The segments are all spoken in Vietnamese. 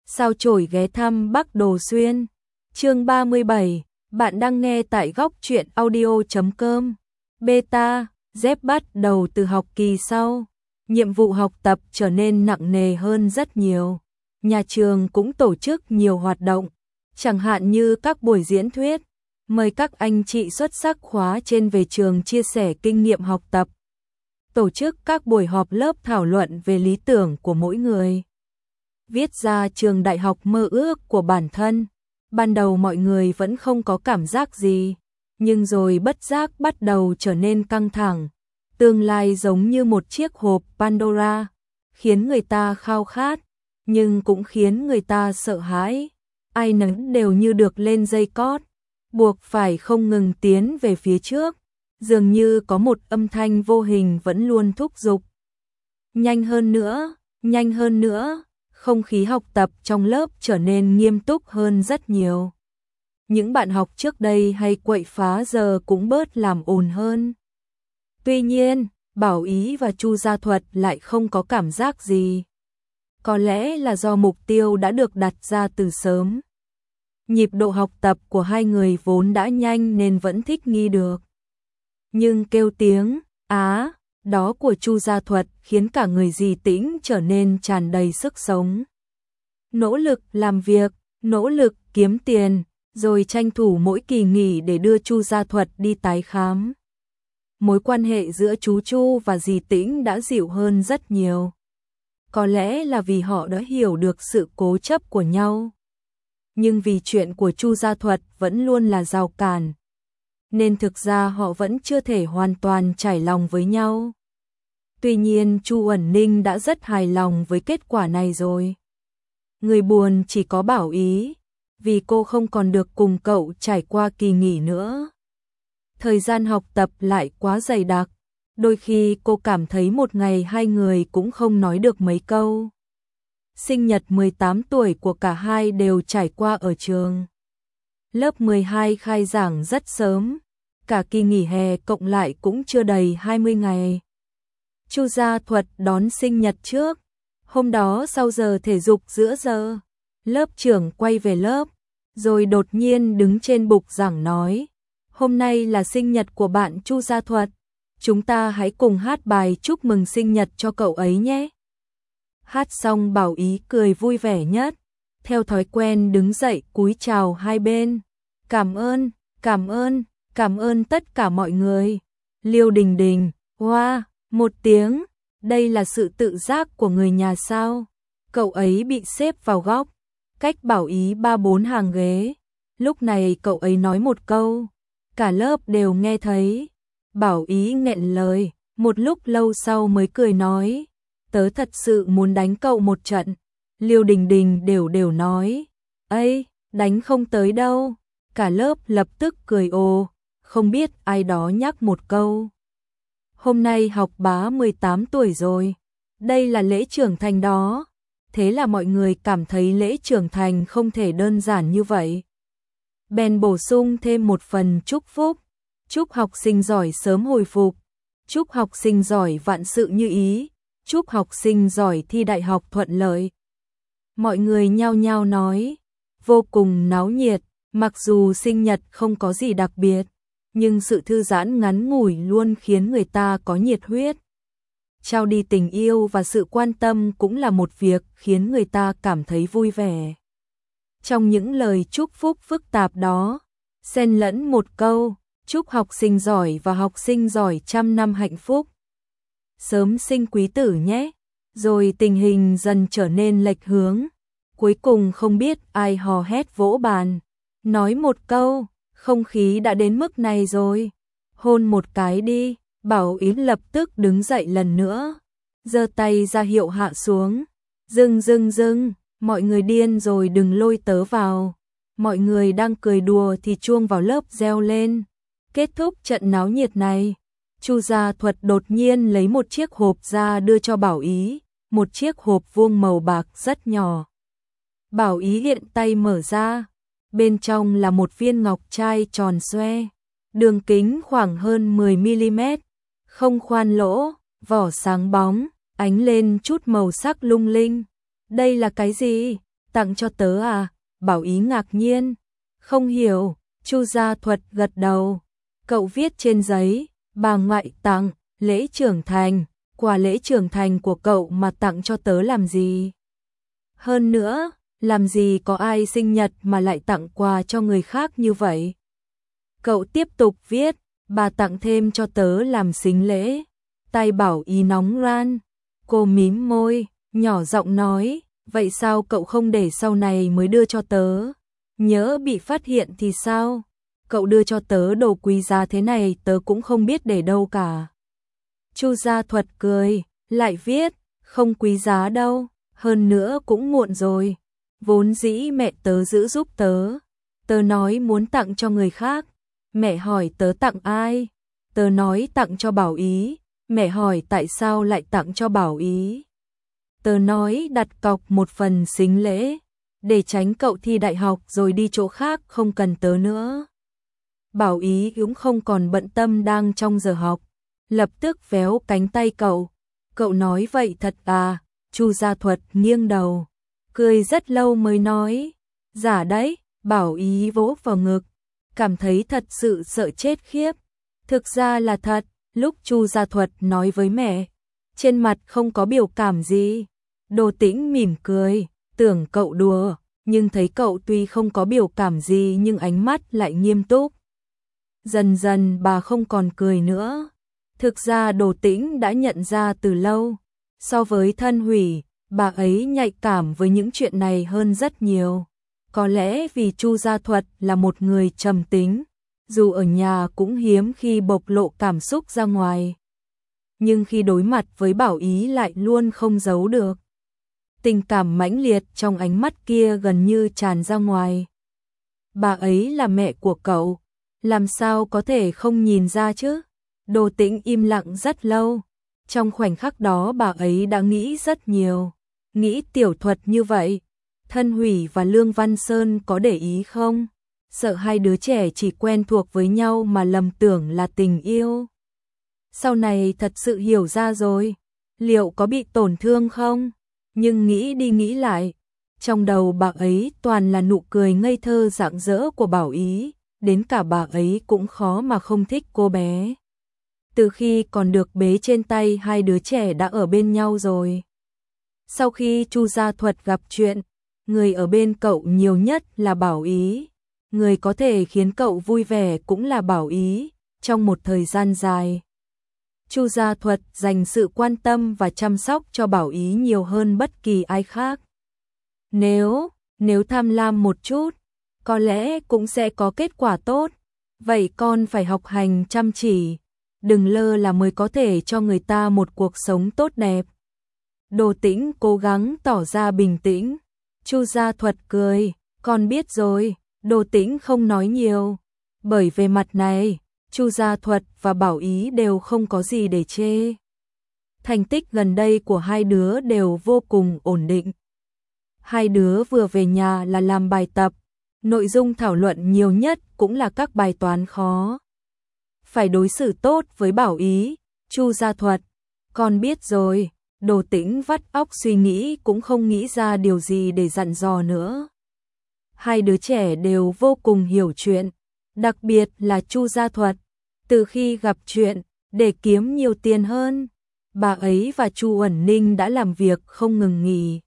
Sao chổi ghé thăm Bắc Đồ Xuyên. Chương 37, bạn đang nghe tại góc truyện audio.com. Beta, Z bắt đầu từ học kỳ sau. Nhiệm vụ học tập trở nên nặng nề hơn rất nhiều. Nhà trường cũng tổ chức nhiều hoạt động, chẳng hạn như các buổi diễn thuyết, mời các anh chị xuất sắc khóa trên về trường chia sẻ kinh nghiệm học tập. Tổ chức các buổi họp lớp thảo luận về lý tưởng của mỗi người. Viết ra trường đại học mơ ước của bản thân. Ban đầu mọi người vẫn không có cảm giác gì, nhưng rồi bất giác bắt đầu trở nên căng thẳng. Tương lai giống như một chiếc hộp Pandora, khiến người ta khao khát, nhưng cũng khiến người ta sợ hãi. Ai nấy đều như được lên dây cót, buộc phải không ngừng tiến về phía trước. Dường như có một âm thanh vô hình vẫn luôn thúc giục. Nhanh hơn nữa, nhanh hơn nữa. Không khí học tập trong lớp trở nên nghiêm túc hơn rất nhiều. Những bạn học trước đây hay quậy phá giờ cũng bớt làm ồn hơn. Tuy nhiên, Bảo Ý và Chu Gia Thuật lại không có cảm giác gì. Có lẽ là do mục tiêu đã được đặt ra từ sớm. Nhịp độ học tập của hai người vốn đã nhanh nên vẫn thích nghi được. Nhưng kêu tiếng á đó của Chu Gia Thuật khiến cả người Dì Tĩnh trở nên tràn đầy sức sống. Nỗ lực làm việc, nỗ lực kiếm tiền, rồi tranh thủ mỗi kỳ nghỉ để đưa Chu Gia Thuật đi tái khám. Mối quan hệ giữa chú Chu và Dì Tĩnh đã dịu hơn rất nhiều. Có lẽ là vì họ đã hiểu được sự cố chấp của nhau. Nhưng vì chuyện của Chu Gia Thuật vẫn luôn là rào cản, nên thực ra họ vẫn chưa thể hoàn toàn trải lòng với nhau. Tuy nhiên Chu Uẩn Ninh đã rất hài lòng với kết quả này rồi. Người buồn chỉ có Bảo Ý, vì cô không còn được cùng cậu trải qua kỳ nghỉ nữa. Thời gian học tập lại quá dày đặc, đôi khi cô cảm thấy một ngày hai người cũng không nói được mấy câu. Sinh nhật 18 tuổi của cả hai đều trải qua ở trường. Lớp 12 khai giảng rất sớm, cả kỳ nghỉ hè cộng lại cũng chưa đầy 20 ngày. Chu Gia Thuật đón sinh nhật trước. Hôm đó sau giờ thể dục giữa giờ, lớp trưởng quay về lớp, rồi đột nhiên đứng trên bục giảng nói: "Hôm nay là sinh nhật của bạn Chu Gia Thuật, chúng ta hãy cùng hát bài chúc mừng sinh nhật cho cậu ấy nhé." Hát xong Bảo Ý cười vui vẻ nhất, theo thói quen đứng dậy cúi chào hai bên. "Cảm ơn, cảm ơn, cảm ơn tất cả mọi người." Liêu Đình Đình, "Wow, một tiếng, đây là sự tự giác của người nhà sao?" Cậu ấy bị xếp vào góc, cách Bảo Ý 3-4 hàng ghế. Lúc này cậu ấy nói một câu, cả lớp đều nghe thấy. Bảo Ý nghẹn lời, một lúc lâu sau mới cười nói: "Tớ thật sự muốn đánh cậu một trận." Liêu Đình Đình đều nói: "Ây, đánh không tới đâu." Cả lớp lập tức cười ồ, không biết ai đó nhắc một câu: "Hôm nay học bá 18 tuổi rồi, đây là lễ trưởng thành đó." Thế là mọi người cảm thấy lễ trưởng thành không thể đơn giản như vậy. Bèn bổ sung thêm một phần chúc phúc: "Chúc học sinh giỏi sớm hồi phục, chúc học sinh giỏi vạn sự như ý, chúc học sinh giỏi thi đại học thuận lợi." Mọi người nhao nhao nói, vô cùng náo nhiệt, mặc dù sinh nhật không có gì đặc biệt, nhưng sự thư giãn ngắn ngủi luôn khiến người ta có nhiệt huyết. Trao đi tình yêu và sự quan tâm cũng là một việc khiến người ta cảm thấy vui vẻ. Trong những lời chúc phúc phức tạp đó, xen lẫn một câu: "Chúc học sinh giỏi và học sinh giỏi trăm năm hạnh phúc, sớm sinh quý tử nhé." Rồi tình hình dần trở nên lệch hướng. Cuối cùng không biết ai hò hét vỗ bàn, nói một câu: "Không khí đã đến mức này rồi, hôn một cái đi." Bảo Ý lập tức đứng dậy lần nữa, giơ tay ra hiệu hạ xuống. "Dừng dừng dừng, mọi người điên rồi, đừng lôi tớ vào." Mọi người đang cười đùa thì chuông vào lớp reo lên. Kết thúc trận náo nhiệt này, Chu Gia Thuật đột nhiên lấy một chiếc hộp ra đưa cho Bảo Ý, một chiếc hộp vuông màu bạc rất nhỏ. Bảo Ý hiện tay mở ra, bên trong là một viên ngọc trai tròn xoe, đường kính khoảng hơn 10mm, không khoan lỗ, vỏ sáng bóng, ánh lên chút màu sắc lung linh. "Đây là cái gì?" tặng cho tớ à? Bảo Ý ngạc nhiên, không hiểu. Chu Gia Thuật gật đầu, cậu viết trên giấy, bà ngoại tặng, lễ trưởng thành, quà lễ trưởng thành của cậu mà tặng cho tớ làm gì? Hơn nữa, làm gì có ai sinh nhật mà lại tặng quà cho người khác như vậy? Cậu tiếp tục viết, bà tặng thêm cho tớ làm sính lễ. Tay Bảo Ý nóng ran, cô mím môi, nhỏ giọng nói, vậy sao cậu không để sau này mới đưa cho tớ? Nhớ bị phát hiện thì sao? Cậu đưa cho tớ đồ quý giá thế này tớ cũng không biết để đâu cả. Chu Gia Thuật cười, lại viết, không quý giá đâu, hơn nữa cũng muộn rồi. Vốn dĩ mẹ tớ giữ giúp tớ. Tớ nói muốn tặng cho người khác. Mẹ hỏi tớ tặng ai? Tớ nói tặng cho Bảo Ý. Mẹ hỏi tại sao lại tặng cho Bảo Ý? Tớ nói đặt cọc một phần sính lễ, để tránh cậu thi đại học rồi đi chỗ khác không cần tớ nữa. Bảo Ý cũng không còn bận tâm đang trong giờ học, lập tức véo cánh tay cậu. Cậu nói vậy thật à? Chu Gia Thuật nghiêng đầu, cười rất lâu mới nói, giả đấy. Bảo Ý vỗ vào ngực, cảm thấy thật sự sợ chết khiếp. Thực ra là thật. Lúc Chu Gia Thuật nói với mẹ, trên mặt không có biểu cảm gì. Đồ Tĩnh mỉm cười, tưởng cậu đùa, nhưng thấy cậu tuy không có biểu cảm gì nhưng ánh mắt lại nghiêm túc. Dần dần bà không còn cười nữa. Thực ra Đồ Tĩnh đã nhận ra từ lâu, so với Thân Hủy, bà ấy nhạy cảm với những chuyện này hơn rất nhiều. Có lẽ vì Chu Gia Thuật là một người trầm tính, dù ở nhà cũng hiếm khi bộc lộ cảm xúc ra ngoài. Nhưng khi đối mặt với Bảo Ý lại luôn không giấu được. Tình cảm mãnh liệt trong ánh mắt kia gần như tràn ra ngoài. Bà ấy là mẹ của cậu, làm sao có thể không nhìn ra chứ? Đồ Tĩnh im lặng rất lâu. Trong khoảnh khắc đó bà ấy đã nghĩ rất nhiều. Nghĩ tiểu thuật như vậy, Thân Hủy và Lương Văn Sơn có để ý không? Sợ hai đứa trẻ chỉ quen thuộc với nhau mà lầm tưởng là tình yêu. Sau này thật sự hiểu ra rồi, liệu có bị tổn thương không? Nhưng nghĩ đi nghĩ lại, trong đầu bà ấy toàn là nụ cười ngây thơ rạng rỡ của Bảo Ý, đến cả bà ấy cũng khó mà không thích cô bé. Từ khi còn được bế trên tay hai đứa trẻ đã ở bên nhau rồi. Sau khi Chu Gia Thuật gặp chuyện, người ở bên cậu nhiều nhất là Bảo Ý. Người có thể khiến cậu vui vẻ cũng là Bảo Ý, trong một thời gian dài. Chu Gia Thuật dành sự quan tâm và chăm sóc cho Bảo Ý nhiều hơn bất kỳ ai khác. Nếu tham lam một chút, có lẽ cũng sẽ có kết quả tốt. Vậy con phải học hành chăm chỉ, đừng lơ là mới có thể cho người ta một cuộc sống tốt đẹp. Đồ Tĩnh cố gắng tỏ ra bình tĩnh. Chu Gia Thuật cười, con biết rồi. Đồ Tĩnh không nói nhiều, bởi về mặt này, Chu Gia Thuật và Bảo Ý đều không có gì để chê. Thành tích gần đây của hai đứa đều vô cùng ổn định. Hai đứa vừa về nhà là làm bài tập, nội dung thảo luận nhiều nhất cũng là các bài toán khó. Phải đối xử tốt với Bảo Ý. Chu Gia Thuật, con biết rồi. Đồ Tĩnh vắt óc suy nghĩ cũng không nghĩ ra điều gì để dặn dò nữa. Hai đứa trẻ đều vô cùng hiểu chuyện, đặc biệt là Chu Gia Thuật. Từ khi gặp chuyện, để kiếm nhiều tiền hơn, bà ấy và Chu Uẩn Ninh đã làm việc không ngừng nghỉ.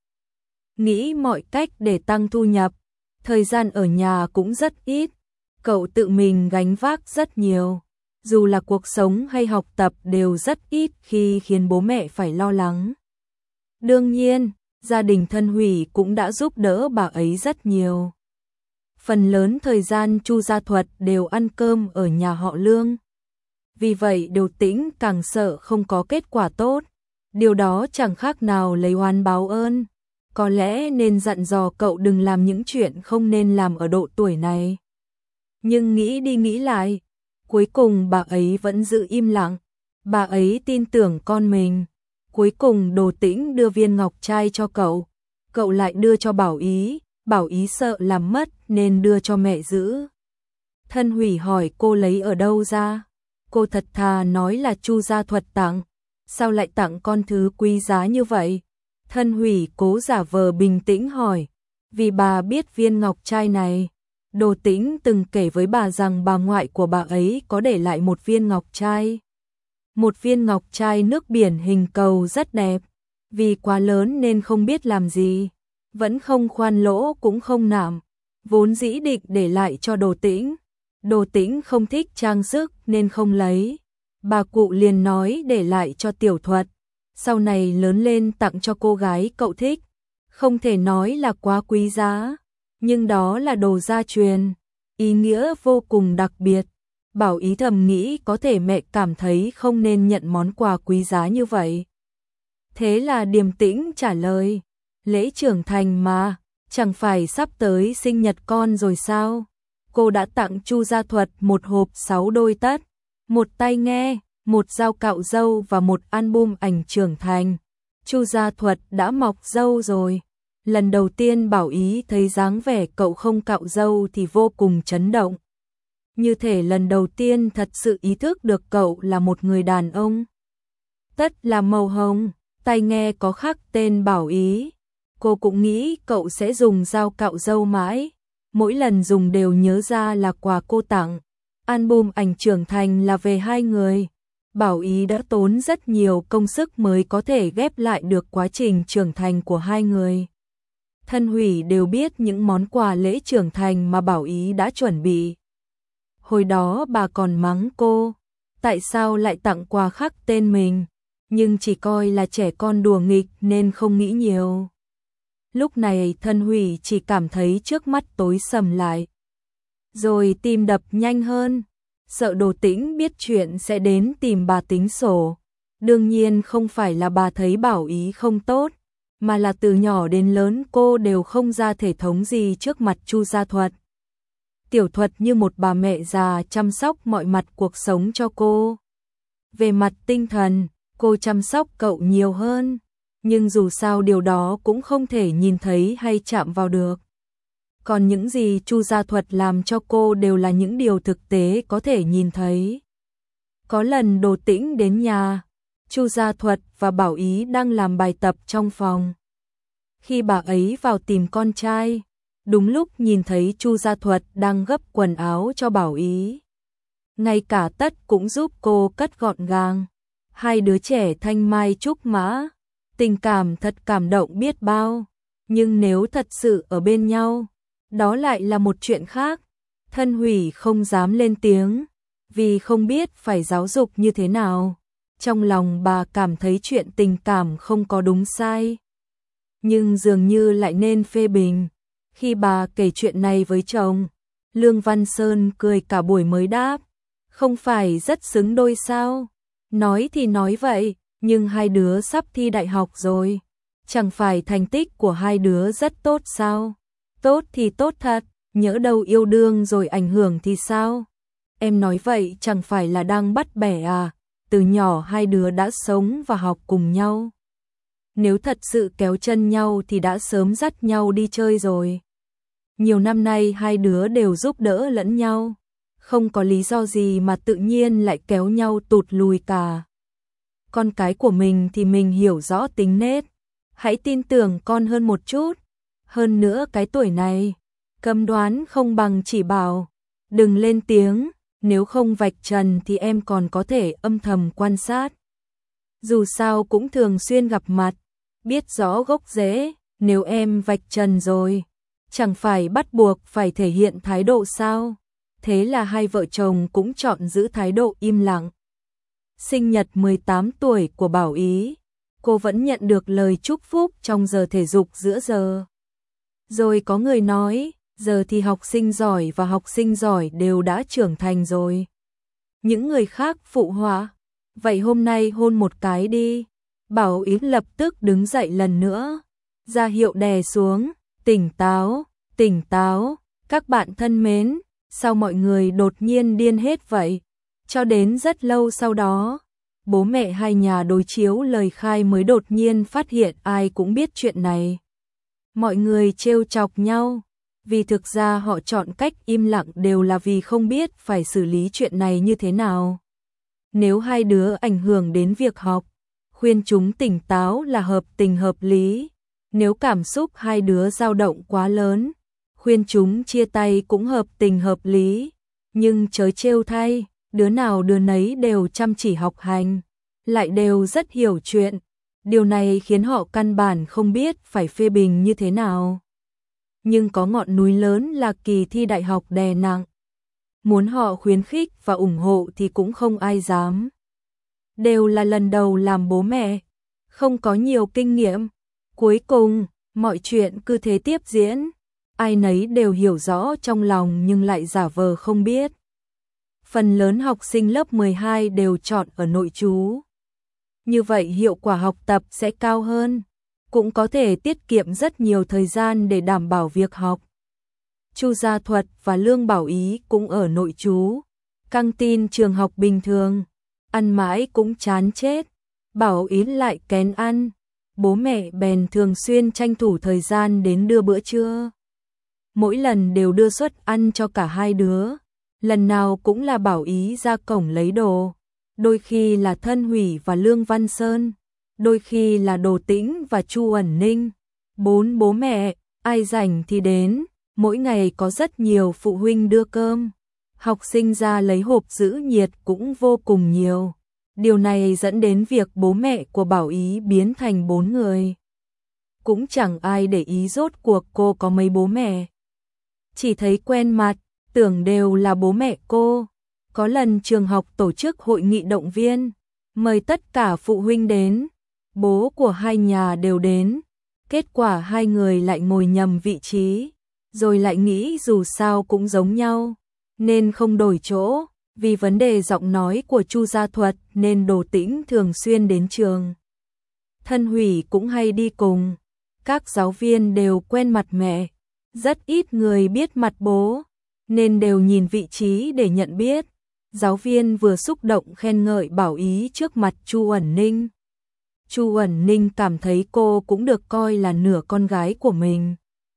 Nghĩ mọi cách để tăng thu nhập, thời gian ở nhà cũng rất ít, cậu tự mình gánh vác rất nhiều. Dù là cuộc sống hay học tập đều rất ít khi khiến bố mẹ phải lo lắng. Đương nhiên, gia đình Thân Hủy cũng đã giúp đỡ bà ấy rất nhiều. Phần lớn thời gian Chu Gia Thuật đều ăn cơm ở nhà họ Lương. Vì vậy Đồ Tĩnh càng sợ không có kết quả tốt. Điều đó chẳng khác nào lấy oán báo ơn. Có lẽ nên dặn dò cậu đừng làm những chuyện không nên làm ở độ tuổi này. Nhưng nghĩ đi nghĩ lại, cuối cùng bà ấy vẫn giữ im lặng. Bà ấy tin tưởng con mình. Cuối cùng Đồ Tĩnh đưa viên ngọc trai cho cậu. Cậu lại đưa cho Bảo Ý. Bảo Ý sợ làm mất nên đưa cho mẹ giữ. Thân Hủy hỏi cô lấy ở đâu ra. Cô thật thà nói là Chu Gia Thuật tặng. Sao lại tặng con thứ quý giá như vậy? Thân Hủy cố giả vờ bình tĩnh hỏi. vì bà biết viên ngọc trai này. Đồ Tĩnh từng kể với bà rằng bà ngoại của bà ấy có để lại một viên ngọc trai. Một viên ngọc trai nước biển hình cầu rất đẹp, vì quá lớn nên không biết làm gì, vẫn không khoan lỗ cũng không nạm, vốn dĩ định để lại cho Đồ Tĩnh. Đồ Tĩnh không thích trang sức nên không lấy. Bà cụ liền nói để lại cho Tiểu Thuật, sau này lớn lên tặng cho cô gái cậu thích. Không thể nói là quá quý giá, nhưng đó là đồ gia truyền, ý nghĩa vô cùng đặc biệt. Bảo Ý thầm nghĩ có thể mẹ cảm thấy không nên nhận món quà quý giá như vậy. Thế là điềm tĩnh trả lời, lễ trưởng thành mà, chẳng phải sắp tới sinh nhật con rồi sao? Cô đã tặng Chu Gia Thuật một hộp 6 đôi tất, một tai nghe, một dao cạo râu và một album ảnh trưởng thành. Chu Gia Thuật đã mọc râu rồi. Lần đầu tiên Bảo Ý thấy dáng vẻ cậu không cạo râu thì vô cùng chấn động. Như thể lần đầu tiên thật sự ý thức được cậu là một người đàn ông. Tất là màu hồng, tai nghe có khắc tên Bảo Ý. Cô cũng nghĩ cậu sẽ dùng dao cạo râu mãi. Mỗi lần dùng đều nhớ ra là quà cô tặng. Album ảnh trưởng thành là về hai người. Bảo Ý đã tốn rất nhiều công sức mới có thể ghép lại được quá trình trưởng thành của hai người. Thân hủy đều biết những món quà lễ trưởng thành mà Bảo Ý đã chuẩn bị. Hồi đó bà còn mắng cô, tại sao lại tặng quà khắc tên mình, nhưng chỉ coi là trẻ con đùa nghịch nên không nghĩ nhiều. Lúc này Thân hủy chỉ cảm thấy trước mắt tối sầm lại. Rồi tim đập nhanh hơn, sợ Đồ Tĩnh biết chuyện sẽ đến tìm bà tính sổ. Đương nhiên không phải là bà thấy Bảo Ý không tốt, mà là từ nhỏ đến lớn cô đều không ra thể thống gì trước mặt Chu Gia Thuật. Tiểu Thuật như một bà mẹ già chăm sóc mọi mặt cuộc sống cho cô. Về mặt tinh thần, cô chăm sóc cậu nhiều hơn, nhưng dù sao điều đó cũng không thể nhìn thấy hay chạm vào được. Còn những gì Chu Gia Thuật làm cho cô đều là những điều thực tế có thể nhìn thấy. Có lần Đồ Tĩnh đến nhà, Chu Gia Thuật và Bảo Ý đang làm bài tập trong phòng. Khi bà ấy vào tìm con trai, đúng lúc nhìn thấy Chu Gia Thuật đang gấp quần áo cho Bảo Ý. Ngay cả Tất cũng giúp cô cất gọn gàng. Hai đứa trẻ thanh mai trúc mã, tình cảm thật cảm động biết bao. Nhưng nếu thật sự ở bên nhau, đó lại là một chuyện khác. Thân hủy không dám lên tiếng, vì không biết phải giáo dục như thế nào. Trong lòng bà cảm thấy chuyện tình cảm không có đúng sai, nhưng dường như lại nên phê bình. Khi bà kể chuyện này với chồng, Lương Văn Sơn cười cả buổi mới đáp, không phải rất xứng đôi sao? Nói thì nói vậy, nhưng hai đứa sắp thi đại học rồi. Chẳng phải thành tích của hai đứa rất tốt sao? Tốt thì tốt thật, nhỡ đâu yêu đương rồi ảnh hưởng thì sao? Em nói vậy chẳng phải là đang bắt bẻ à? Từ nhỏ hai đứa đã sống và học cùng nhau. Nếu thật sự kéo chân nhau thì đã sớm dắt nhau đi chơi rồi. Nhiều năm nay hai đứa đều giúp đỡ lẫn nhau, không có lý do gì mà tự nhiên lại kéo nhau tụt lùi cả. Con cái của mình thì mình hiểu rõ tính nết, hãy tin tưởng con hơn một chút. Hơn nữa cái tuổi này, cấm đoán không bằng chỉ bảo, đừng lên tiếng, nếu không vạch trần thì em còn có thể âm thầm quan sát. Dù sao cũng thường xuyên gặp mặt, biết rõ gốc rễ, nếu em vạch trần rồi, chẳng phải bắt buộc phải thể hiện thái độ sao? Thế là hai vợ chồng cũng chọn giữ thái độ im lặng. Sinh nhật 18 tuổi của Bảo Ý, cô vẫn nhận được lời chúc phúc trong giờ thể dục giữa giờ. Rồi có người nói, giờ thì học sinh giỏi và học sinh giỏi đều đã trưởng thành rồi. Những người khác phụ họa, vậy hôm nay hôn một cái đi. Bảo Ý lập tức đứng dậy lần nữa, ra hiệu đè xuống, tỉnh táo, tỉnh táo, các bạn thân mến, sao mọi người đột nhiên điên hết vậy? Cho đến rất lâu sau đó, bố mẹ hai nhà đối chiếu lời khai mới đột nhiên phát hiện ai cũng biết chuyện này. Mọi người trêu chọc nhau, vì thực ra họ chọn cách im lặng đều là vì không biết phải xử lý chuyện này như thế nào. Nếu hai đứa ảnh hưởng đến việc học, khuyên chúng tỉnh táo là hợp tình hợp lý, Nếu cảm xúc hai đứa dao động quá lớn, khuyên chúng chia tay cũng hợp tình hợp lý, nhưng chớ trêu thay, đứa nào đứa nấy đều chăm chỉ học hành, lại đều rất hiểu chuyện. Điều này khiến họ căn bản không biết phải phê bình như thế nào. Nhưng có ngọn núi lớn là kỳ thi đại học đè nặng. Muốn họ khuyến khích và ủng hộ thì cũng không ai dám. Đều là lần đầu làm bố mẹ, không có nhiều kinh nghiệm. Cuối cùng, mọi chuyện cứ thế tiếp diễn. Ai nấy đều hiểu rõ trong lòng nhưng lại giả vờ không biết. Phần lớn học sinh lớp 12 đều chọn ở nội trú. Như vậy hiệu quả học tập sẽ cao hơn, cũng có thể tiết kiệm rất nhiều thời gian để đảm bảo việc học. Chu Gia Thuật và Lương Bảo Ý cũng ở nội trú, căng tin trường học bình thường, ăn mãi cũng chán chết. Bảo Ý lại kén ăn, bố mẹ bèn thường xuyên tranh thủ thời gian đến đưa bữa trưa. Mỗi lần đều đưa suất ăn cho cả hai đứa, lần nào cũng là Bảo Ý ra cổng lấy đồ, đôi khi là Thân Hủy và Lương Văn Sơn, đôi khi là Đồ Tĩnh và Chu Ẩn Ninh. 4 bố mẹ, ai rảnh thì đến, mỗi ngày có rất nhiều phụ huynh đưa cơm. Học sinh ra lấy hộp giữ nhiệt cũng vô cùng nhiều. Điều này dẫn đến việc bố mẹ của Bảo Ý biến thành 4 người. Cũng chẳng ai để ý rốt cuộc cô có mấy bố mẹ. Chỉ thấy quen mặt, tưởng đều là bố mẹ cô. Có lần trường học tổ chức hội nghị động viên, mời tất cả phụ huynh đến. Bố của hai nhà đều đến. Kết quả hai người lại ngồi nhầm vị trí, rồi lại nghĩ dù sao cũng giống nhau, nên không đổi chỗ. Vì vấn đề giọng nói của Chu Gia Thuật nên Đồ Tĩnh thường xuyên đến trường. Thân Hủy cũng hay đi cùng. Các giáo viên đều quen mặt mẹ, rất ít người biết mặt bố, nên đều nhìn vị trí để nhận biết. Giáo viên vừa xúc động khen ngợi Bảo Ý trước mặt Chu Ẩn Ninh. Chu Ẩn Ninh cảm thấy cô cũng được coi là nửa con gái của mình.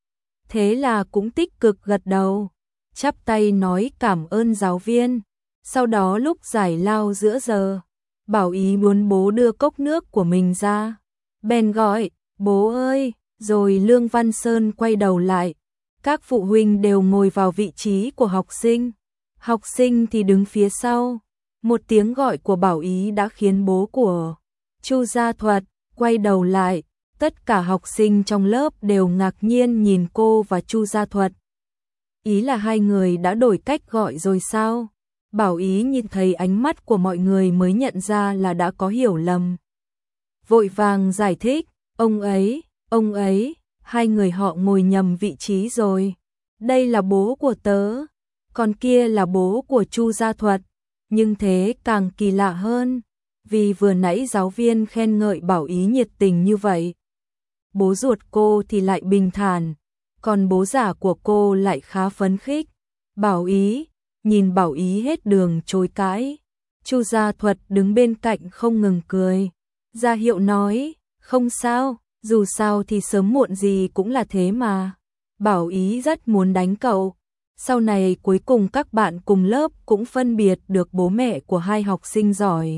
Thế là cũng tích cực gật đầu, chắp tay nói cảm ơn giáo viên. Sau đó lúc giải lao giữa giờ, Bảo Ý muốn bố đưa cốc nước của mình ra. Bèn gọi, bố ơi, rồi Lương Văn Sơn quay đầu lại. Các phụ huynh đều ngồi vào vị trí của học sinh. Học sinh thì đứng phía sau. Một tiếng gọi của Bảo Ý đã khiến bố của Chu Gia Thuật quay đầu lại. Tất cả học sinh trong lớp đều ngạc nhiên nhìn cô và Chu Gia Thuật. Ý là hai người đã đổi cách gọi rồi sao? Bảo Ý nhìn thấy ánh mắt của mọi người mới nhận ra là đã có hiểu lầm. Vội vàng giải thích, ông ấy, hai người họ ngồi nhầm vị trí rồi. Đây là bố của tớ, còn kia là bố của Chu Gia Thuật. Nhưng thế càng kỳ lạ hơn, vì vừa nãy giáo viên khen ngợi Bảo Ý nhiệt tình như vậy. Bố ruột cô thì lại bình thản, còn bố giả của cô lại khá phấn khích. Bảo Ý, nhìn Bảo Ý hết đường chối cãi. Chu Gia Thuật đứng bên cạnh không ngừng cười, ra hiệu nói, không sao, dù sao thì sớm muộn gì cũng là thế mà. Bảo Ý rất muốn đánh cậu. Sau này cuối cùng các bạn cùng lớp cũng phân biệt được bố mẹ của hai học sinh giỏi.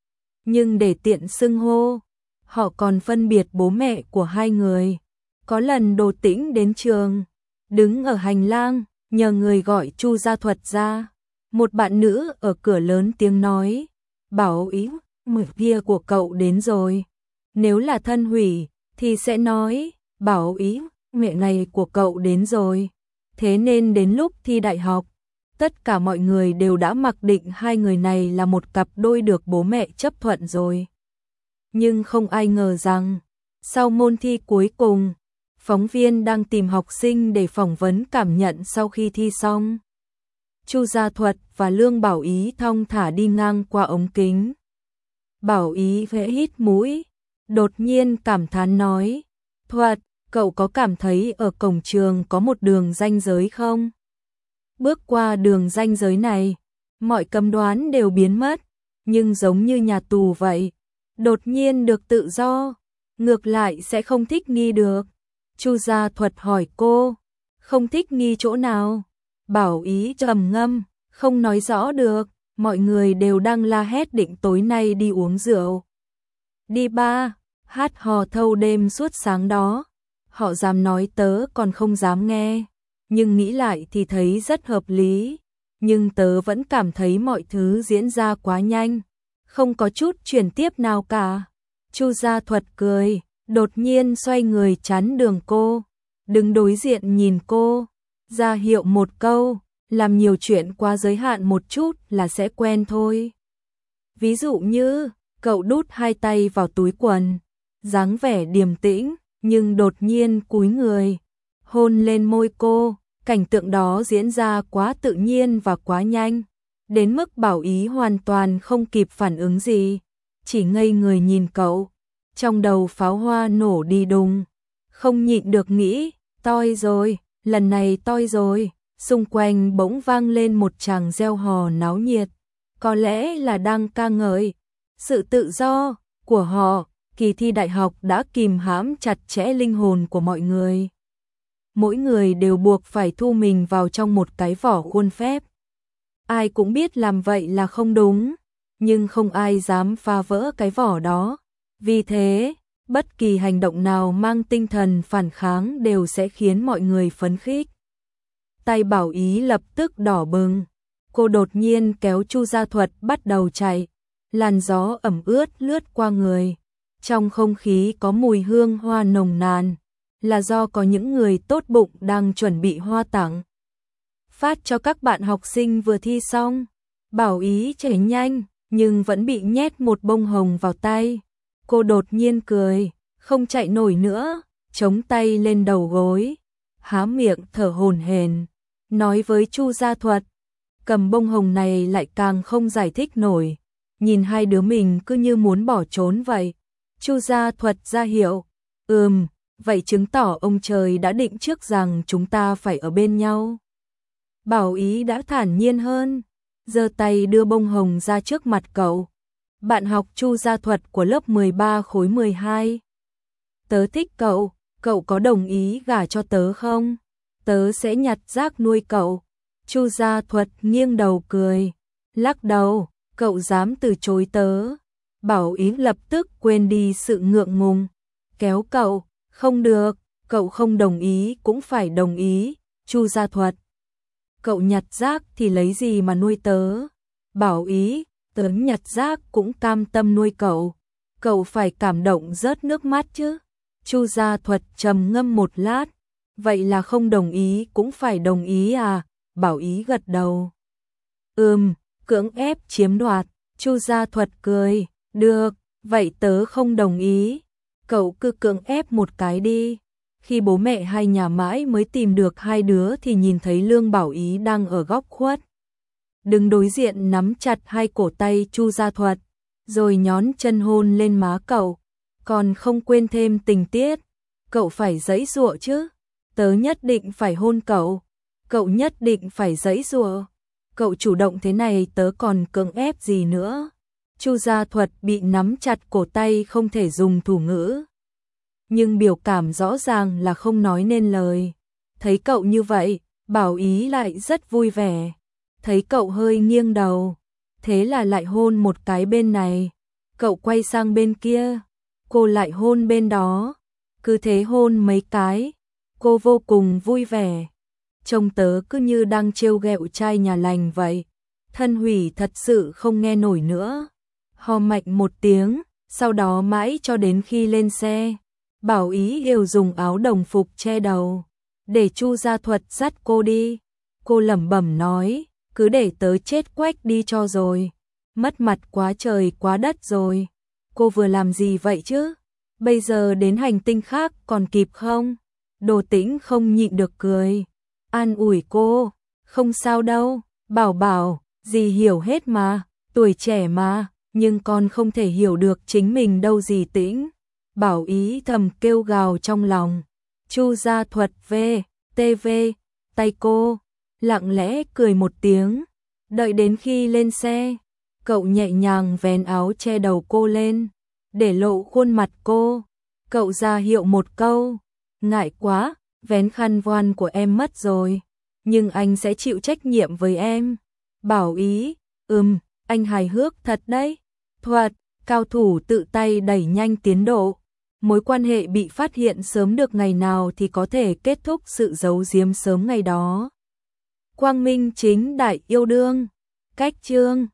Nhưng để tiện xưng hô, họ còn phân biệt bố mẹ của hai người. Có lần Đồ Tĩnh đến trường, đứng ở hành lang, nhờ người gọi Chu Gia Thuật ra. Một bạn nữ ở cửa lớn tiếng nói, Bảo Ý, mẹ kia của cậu đến rồi. Nếu là Thân Hủy thì sẽ nói, Bảo Ý, mẹ này của cậu đến rồi. Thế nên đến lúc thi đại học, tất cả mọi người đều đã mặc định hai người này là một cặp đôi được bố mẹ chấp thuận rồi. Nhưng không ai ngờ rằng, sau môn thi cuối cùng, phóng viên đang tìm học sinh để phỏng vấn cảm nhận sau khi thi xong. Chu Gia Thuật và Lương Bảo Ý thong thả đi ngang qua ống kính. Bảo Ý khẽ hít mũi, đột nhiên cảm thán nói, Thuật, cậu có cảm thấy ở cổng trường có một đường ranh giới không? Bước qua đường ranh giới này, mọi cấm đoán đều biến mất, nhưng giống như nhà tù vậy, đột nhiên được tự do, ngược lại sẽ không thích nghi được. Chu Gia Thuật hỏi cô, không thích nghi chỗ nào? Bảo Ý trầm ngâm, không nói rõ được, mọi người đều đang la hét định tối nay đi uống rượu. Đi bar, hát hò thâu đêm suốt sáng đó. Họ dám nói tớ còn không dám nghe, nhưng nghĩ lại thì thấy rất hợp lý, nhưng tớ vẫn cảm thấy mọi thứ diễn ra quá nhanh, không có chút chuyển tiếp nào cả. Chu Gia Thuật cười, đột nhiên xoay người chắn đường cô, đứng đối diện nhìn cô, ra hiệu một câu, làm nhiều chuyện quá giới hạn một chút là sẽ quen thôi. Ví dụ như, cậu đút hai tay vào túi quần, dáng vẻ điềm tĩnh, nhưng đột nhiên cúi người, hôn lên môi cô, cảnh tượng đó diễn ra quá tự nhiên và quá nhanh, đến mức Bảo Ý hoàn toàn không kịp phản ứng gì, chỉ ngây người nhìn cậu, trong đầu pháo hoa nổ đi đùng, không nhịn được nghĩ, toi rồi, lần này toi rồi, xung quanh bỗng vang lên một tràng reo hò náo nhiệt, có lẽ là đang ca ngợi sự tự do của họ. Kỳ thi đại học đã kìm hãm chặt chẽ linh hồn của mọi người. Mỗi người đều buộc phải thu mình vào trong một cái vỏ khuôn phép. Ai cũng biết làm vậy là không đúng, nhưng không ai dám phá vỡ cái vỏ đó. Vì thế, bất kỳ hành động nào mang tinh thần phản kháng đều sẽ khiến mọi người phấn khích. Tay Bảo Ý lập tức đỏ bừng. Cô đột nhiên kéo Chu Gia Thuật bắt đầu chạy. Làn gió ẩm ướt lướt qua người. Trong không khí có mùi hương hoa nồng nàn, là do có những người tốt bụng đang chuẩn bị hoa tặng. Phát cho các bạn học sinh vừa thi xong. Bảo Ý chạy nhanh, nhưng vẫn bị nhét một bông hồng vào tay. Cô đột nhiên cười, không chạy nổi nữa, chống tay lên đầu gối, há miệng thở hổn hển, nói với Chu Gia Thuật. Cầm bông hồng này lại càng không giải thích nổi, nhìn hai đứa mình cứ như muốn bỏ trốn vậy. Chu Gia Thuật ra hiệu, vậy chứng tỏ ông trời đã định trước rằng chúng ta phải ở bên nhau. Bảo Ý đã thản nhiên hơn, giơ tay đưa bông hồng ra trước mặt cậu. Bạn học Chu Gia Thuật của lớp 13 khối 12. Tớ thích cậu, cậu có đồng ý gả cho tớ không? Tớ sẽ nhặt rác nuôi cậu. Chu Gia Thuật nghiêng đầu cười, lắc đầu, cậu dám từ chối tớ. Bảo Ý lập tức quên đi sự ngượng ngùng, kéo cậu, không được, cậu không đồng ý cũng phải đồng ý. Chu Gia Thuật, cậu nhặt rác thì lấy gì mà nuôi tớ? Bảo Ý, tớ nhặt rác cũng cam tâm nuôi cậu phải cảm động rớt nước mắt chứ. Chu Gia Thuật trầm ngâm một lát, vậy là không đồng ý cũng phải đồng ý à? Bảo Ý gật đầu. Cưỡng ép chiếm đoạt. Chu Gia Thuật cười, được, vậy tớ không đồng ý. Cậu cứ cưỡng ép một cái đi. Khi bố mẹ hai nhà mãi mới tìm được hai đứa thì nhìn thấy Lương Bảo Ý đang ở góc khuất. Đứng đối diện nắm chặt hai cổ tay Chu Gia Thuật, rồi nhón chân hôn lên má cậu. Còn không quên thêm tình tiết, cậu phải giãy giụa chứ. Tớ nhất định phải hôn cậu. Cậu nhất định phải giãy giụa. Cậu chủ động thế này tớ còn cưỡng ép gì nữa. Chu Gia Thuật bị nắm chặt cổ tay không thể dùng thủ ngữ, nhưng biểu cảm rõ ràng là không nói nên lời. Thấy cậu như vậy, Bảo Ý lại rất vui vẻ. Thấy cậu hơi nghiêng đầu, thế là lại hôn một cái bên này. Cậu quay sang bên kia, cô lại hôn bên đó. Cứ thế hôn mấy cái, cô vô cùng vui vẻ. Trông tớ cứ như đang trêu ghẹo trai nhà lành vậy. Thân Hủy thật sự không nghe nổi nữa. Ho mạnh một tiếng, sau đó mãi cho đến khi lên xe, Bảo Ý đều dùng áo đồng phục che đầu, để Chu Gia Thuật dắt cô đi. Cô lẩm bẩm nói, cứ để tớ chết quách đi cho rồi. Mất mặt quá trời quá đất rồi. Cô vừa làm gì vậy chứ? Bây giờ đến hành tinh khác còn kịp không? Đồ Tĩnh không nhịn được cười, an ủi cô, không sao đâu, Bảo Bảo, dì hiểu hết mà, tuổi trẻ mà, nhưng con không thể hiểu được chính mình đâu dì Tĩnh. Bảo Ý thầm kêu gào trong lòng. Chu Gia Thuật TV, tay cô, lặng lẽ cười một tiếng. Đợi đến khi lên xe, cậu nhẹ nhàng vén áo che đầu cô lên, để lộ khuôn mặt cô. Cậu ra hiệu một câu, ngại quá, vén khăn voan của em mất rồi, nhưng anh sẽ chịu trách nhiệm với em. Bảo Ý, anh hài hước thật đấy. Thuật, cao thủ tự tay đẩy nhanh tiến độ. mối quan hệ bị phát hiện sớm được ngày nào thì có thể kết thúc sự giấu giếm sớm ngày đó. Quang minh chính đại yêu đương. Cách chương